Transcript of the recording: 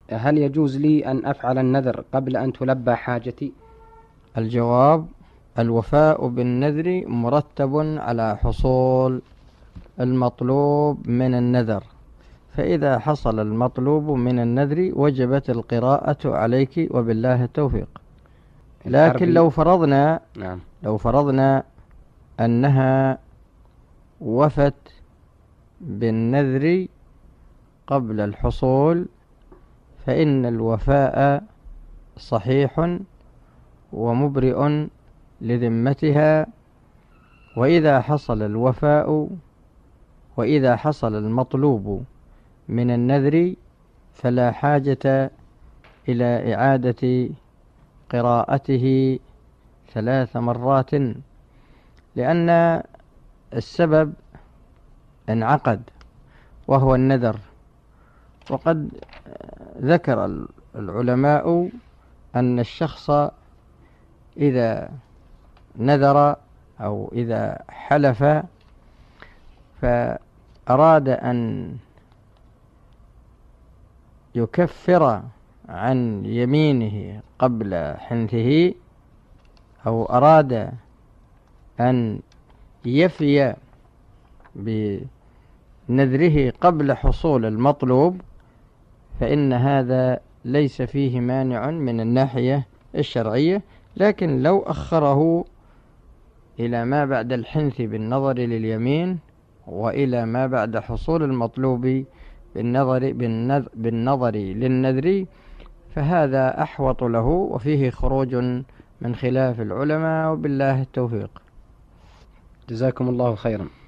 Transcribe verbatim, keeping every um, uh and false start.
هل يجوز لي أن أفعل النذر قبل أن تلبى حاجتي؟ الجواب: الوفاء بالنذر مرتب على حصول المطلوب من النذر، فإذا حصل المطلوب من النذر وجبت القراءة عليك وبالله التوفيق. لكن لو فرضنا نعم. لو فرضنا أنها وفت بالنذر قبل الحصول، فإن الوفاء صحيح ومبرئ لذمتها. وإذا حصل الوفاء وإذا حصل المطلوب من النذر فلا حاجة إلى إعادة قراءته ثلاث مرات، لأن السبب انعقد وهو النذر. وقد ذكر العلماء أن الشخص إذا نذر أو إذا حلف فأراد أن يكفر عن يمينه قبل حنثه، أو أراد أن يفي بنذره قبل حصول المطلوب، فإن هذا ليس فيه مانع من الناحية الشرعية. لكن لو أخره إلى ما بعد الحنث بالنظر لليمين وإلى ما بعد حصول المطلوب بالنظر, بالنظر للنذر فهذا أحوط له وفيه خروج من خلاف العلماء وبالله التوفيق. جزاكم الله خيرا.